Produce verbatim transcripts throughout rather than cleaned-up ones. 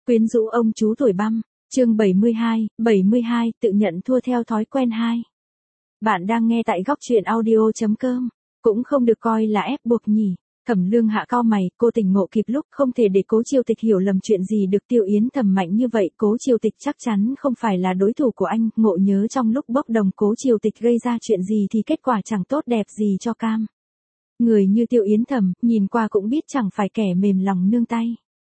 Quyến rũ ông chú tuổi băm, chương bảy mươi hai, bảy mươi hai, tự nhận thua theo thói quen hai. Bạn đang nghe tại góc truyện audio.com, cũng không được coi là ép buộc nhỉ. Thẩm Lương Hạ cau mày, cô tỉnh ngộ kịp lúc, không thể để Cố Triều Tịch hiểu lầm chuyện gì được. Tiêu Yến Thầm mạnh như vậy, Cố Triều Tịch chắc chắn không phải là đối thủ của anh. Ngộ nhớ trong lúc bốc đồng Cố Triều Tịch gây ra chuyện gì thì kết quả chẳng tốt đẹp gì cho cam. Người như Tiêu Yến Thầm, nhìn qua cũng biết chẳng phải kẻ mềm lòng nương tay.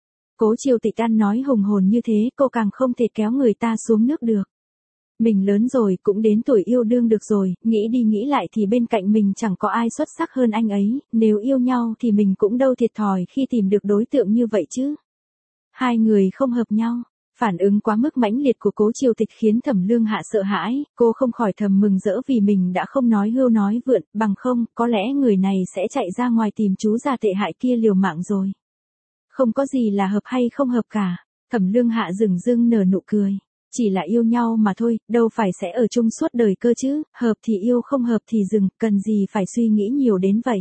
Cố Triều Tịch ăn nói hùng hồn như thế, cô càng không thể kéo người ta xuống nước được. Mình lớn rồi, cũng đến tuổi yêu đương được rồi, nghĩ đi nghĩ lại thì bên cạnh mình chẳng có ai xuất sắc hơn anh ấy, nếu yêu nhau thì mình cũng đâu thiệt thòi khi tìm được đối tượng như vậy chứ. Hai người không hợp nhau. Phản ứng quá mức mãnh liệt của Cố Triều Tịch khiến Thẩm Lương Hạ sợ hãi, cô không khỏi thầm mừng rỡ vì mình đã không nói hưu nói vượn, bằng không, có lẽ người này sẽ chạy ra ngoài tìm chú già tệ hại kia liều mạng rồi. Không có gì là hợp hay không hợp cả. Thẩm Lương Hạ dửng dưng nở nụ cười. Chỉ là yêu nhau mà thôi, đâu phải sẽ ở chung suốt đời cơ chứ, hợp thì yêu không hợp thì dừng, cần gì phải suy nghĩ nhiều đến vậy.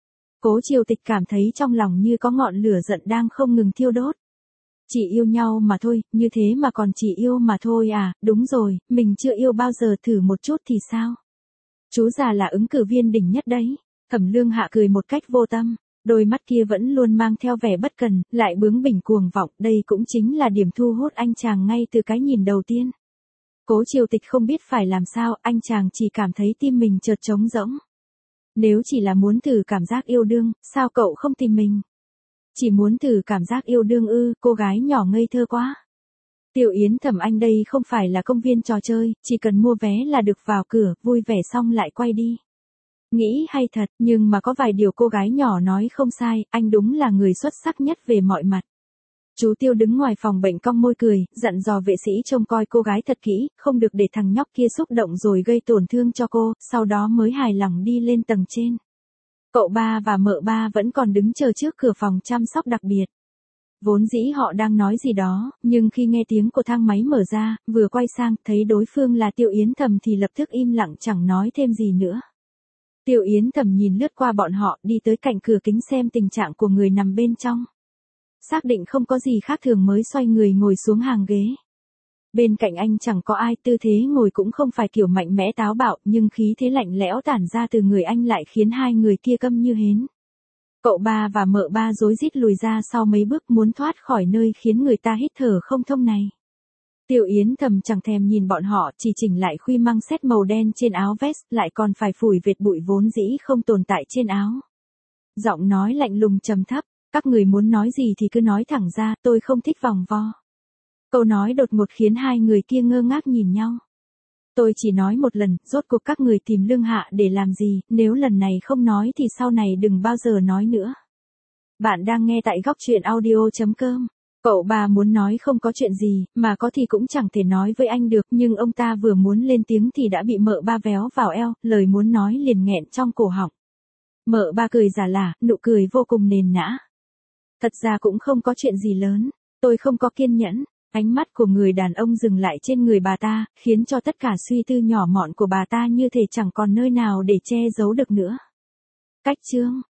Cố Triều Tịch cảm thấy trong lòng như có ngọn lửa giận đang không ngừng thiêu đốt. Chỉ yêu nhau mà thôi, như thế mà còn chỉ yêu mà thôi à, đúng rồi, mình chưa yêu bao giờ, thử một chút thì sao? Chú già là ứng cử viên đỉnh nhất đấy. Thẩm Lương Hạ cười một cách vô tâm. Đôi mắt kia vẫn luôn mang theo vẻ bất cần, lại bướng bỉnh cuồng vọng, đây cũng chính là điểm thu hút anh chàng ngay từ cái nhìn đầu tiên. Cố Triều Tịch không biết phải làm sao, anh chàng chỉ cảm thấy tim mình chợt trống rỗng. Nếu chỉ là muốn thử cảm giác yêu đương, sao cậu không tìm mình? Chỉ muốn thử cảm giác yêu đương ư, cô gái nhỏ ngây thơ quá. Tiêu Yến Thầm anh đây không phải là công viên trò chơi, chỉ cần mua vé là được vào cửa, vui vẻ xong lại quay đi. Nghĩ hay thật, nhưng mà có vài điều cô gái nhỏ nói không sai, anh đúng là người xuất sắc nhất về mọi mặt. Chú Tiêu đứng ngoài phòng bệnh cong môi cười, dặn dò vệ sĩ trông coi cô gái thật kỹ, không được để thằng nhóc kia xúc động rồi gây tổn thương cho cô, sau đó mới hài lòng đi lên tầng trên. Cậu ba và mợ ba vẫn còn đứng chờ trước cửa phòng chăm sóc đặc biệt. Vốn dĩ họ đang nói gì đó, nhưng khi nghe tiếng của thang máy mở ra, vừa quay sang, thấy đối phương là Tiêu Yến Thầm thì lập tức im lặng chẳng nói thêm gì nữa. Tiêu Yến Thầm nhìn lướt qua bọn họ, đi tới cạnh cửa kính xem tình trạng của người nằm bên trong. Xác định không có gì khác thường mới xoay người ngồi xuống hàng ghế. Bên cạnh anh chẳng có ai, tư thế ngồi cũng không phải kiểu mạnh mẽ táo bạo, nhưng khí thế lạnh lẽo tản ra từ người anh lại khiến hai người kia câm như hến. Cậu ba và mợ ba rối rít lùi ra sau mấy bước muốn thoát khỏi nơi khiến người ta hít thở không thông này. Tiêu Yến Thầm chẳng thèm nhìn bọn họ, chỉ chỉnh lại khuy măng set màu đen trên áo vest, lại còn phải phủi vệt bụi vốn dĩ không tồn tại trên áo. Giọng nói lạnh lùng trầm thấp, các người muốn nói gì thì cứ nói thẳng ra, tôi không thích vòng vo. Câu nói đột ngột khiến hai người kia ngơ ngác nhìn nhau. Tôi chỉ nói một lần, rốt cuộc các người tìm Lương Hạ để làm gì, nếu lần này không nói thì sau này đừng bao giờ nói nữa. Bạn đang nghe tại góc truyện audio.com. Cậu bà muốn nói không có chuyện gì, mà có thì cũng chẳng thể nói với anh được, nhưng ông ta vừa muốn lên tiếng thì đã bị mợ ba véo vào eo, lời muốn nói liền nghẹn trong cổ họng. Mợ ba cười giả lả, nụ cười vô cùng nền nã. Thật ra cũng không có chuyện gì lớn, tôi không có kiên nhẫn. Ánh mắt của người đàn ông dừng lại trên người bà ta, khiến cho tất cả suy tư nhỏ mọn của bà ta như thể chẳng còn nơi nào để che giấu được nữa. Cách chương,